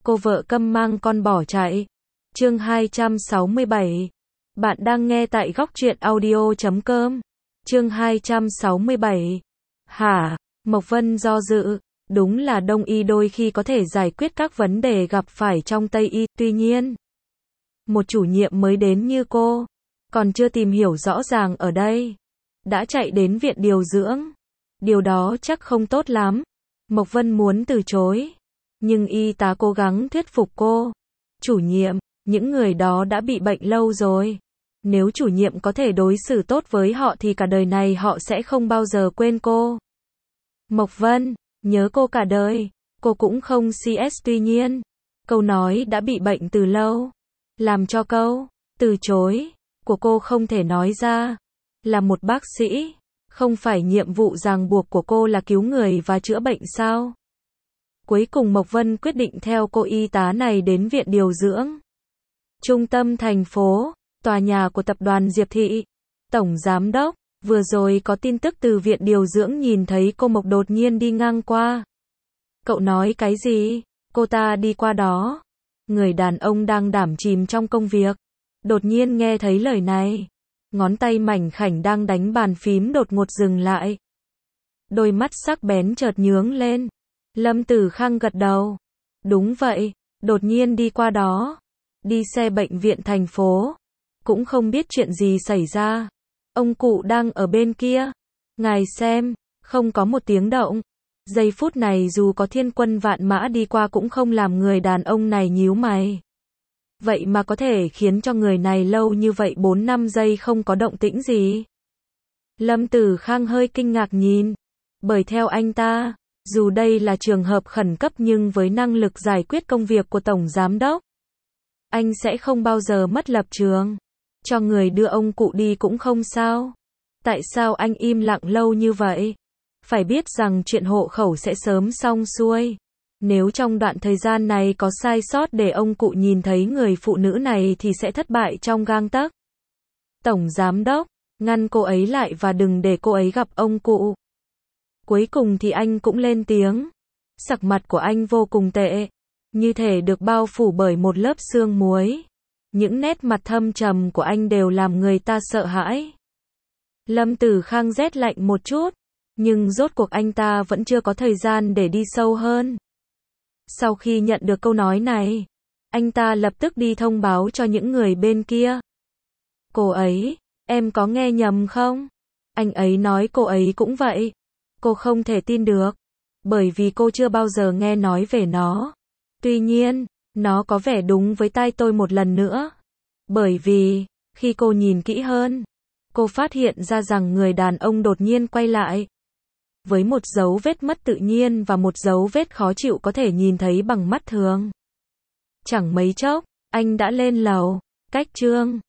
cô vợ câm mang con bỏ chạy. Chương 267. Bạn đang nghe tại góc truyện audio.com. Chương 267. Hả? Mộc Vân do dự. Đúng là Đông y đôi khi có thể giải quyết các vấn đề gặp phải trong Tây y, tuy nhiên, một chủ nhiệm mới đến như cô, còn chưa tìm hiểu rõ ràng ở đây, đã chạy đến viện điều dưỡng. Điều đó chắc không tốt lắm. Mộc Vân muốn từ chối, nhưng y tá cố gắng thuyết phục cô. Chủ nhiệm, những người đó đã bị bệnh lâu rồi. Nếu chủ nhiệm có thể đối xử tốt với họ thì cả đời này họ sẽ không bao giờ quên cô. Mộc Vân, nhớ cô cả đời. Cô cũng không CS, tuy nhiên, câu nói đã bị bệnh từ lâu, làm cho câu từ chối của cô không thể nói ra. Là một bác sĩ, không phải nhiệm vụ ràng buộc của cô là cứu người và chữa bệnh sao? Cuối cùng Mộc Vân quyết định theo cô y tá này đến viện điều dưỡng. Trung tâm thành phố, tòa nhà của tập đoàn Diệp Thị. Tổng giám đốc, vừa rồi có tin tức từ viện điều dưỡng nhìn thấy cô Mộc đột nhiên đi ngang qua. Cậu nói cái gì? Cô ta đi qua đó. Người đàn ông đang đắm chìm trong công việc, đột nhiên nghe thấy lời này. Ngón tay mảnh khảnh đang đánh bàn phím đột ngột dừng lại. Đôi mắt sắc bén chợt nhướng lên. Lâm Tử Khang gật đầu. Đúng vậy, đột nhiên đi qua đó. Đi xe bệnh viện thành phố. Cũng không biết chuyện gì xảy ra. Ông cụ đang ở bên kia. Ngài xem, không có một tiếng động. Giây phút này dù có thiên quân vạn mã đi qua cũng không làm người đàn ông này nhíu mày. Vậy mà có thể khiến cho người này lâu như vậy 4-5 giây không có động tĩnh gì. Lâm Tử Khang hơi kinh ngạc nhìn. Bởi theo anh ta, dù đây là trường hợp khẩn cấp nhưng với năng lực giải quyết công việc của Tổng Giám đốc, anh sẽ không bao giờ mất lập trường. Cho người đưa ông cụ đi cũng không sao. Tại sao anh im lặng lâu như vậy? Phải biết rằng chuyện hộ khẩu sẽ sớm xong xuôi. Nếu trong đoạn thời gian này có sai sót để ông cụ nhìn thấy người phụ nữ này thì sẽ thất bại trong gang tấc. Tổng Giám đốc, ngăn cô ấy lại và đừng để cô ấy gặp ông cụ. Cuối cùng thì anh cũng lên tiếng. Sắc mặt của anh vô cùng tệ, như thể được bao phủ bởi một lớp sương muối. Những nét mặt thâm trầm của anh đều làm người ta sợ hãi. Lâm Tử Khang rét lạnh một chút, nhưng rốt cuộc anh ta vẫn chưa có thời gian để đi sâu hơn. Sau khi nhận được câu nói này, anh ta lập tức đi thông báo cho những người bên kia. Cô ấy, em có nghe nhầm không? Anh ấy nói cô ấy cũng vậy. Cô không thể tin được, bởi vì cô chưa bao giờ nghe nói về nó. Tuy nhiên, nó có vẻ đúng với tai tôi một lần nữa. Bởi vì, khi cô nhìn kỹ hơn, cô phát hiện ra rằng người đàn ông đột nhiên quay lại. Với một dấu vết mất tự nhiên và một dấu vết khó chịu có thể nhìn thấy bằng mắt thường. Chẳng mấy chốc, anh đã lên lầu, cách Trương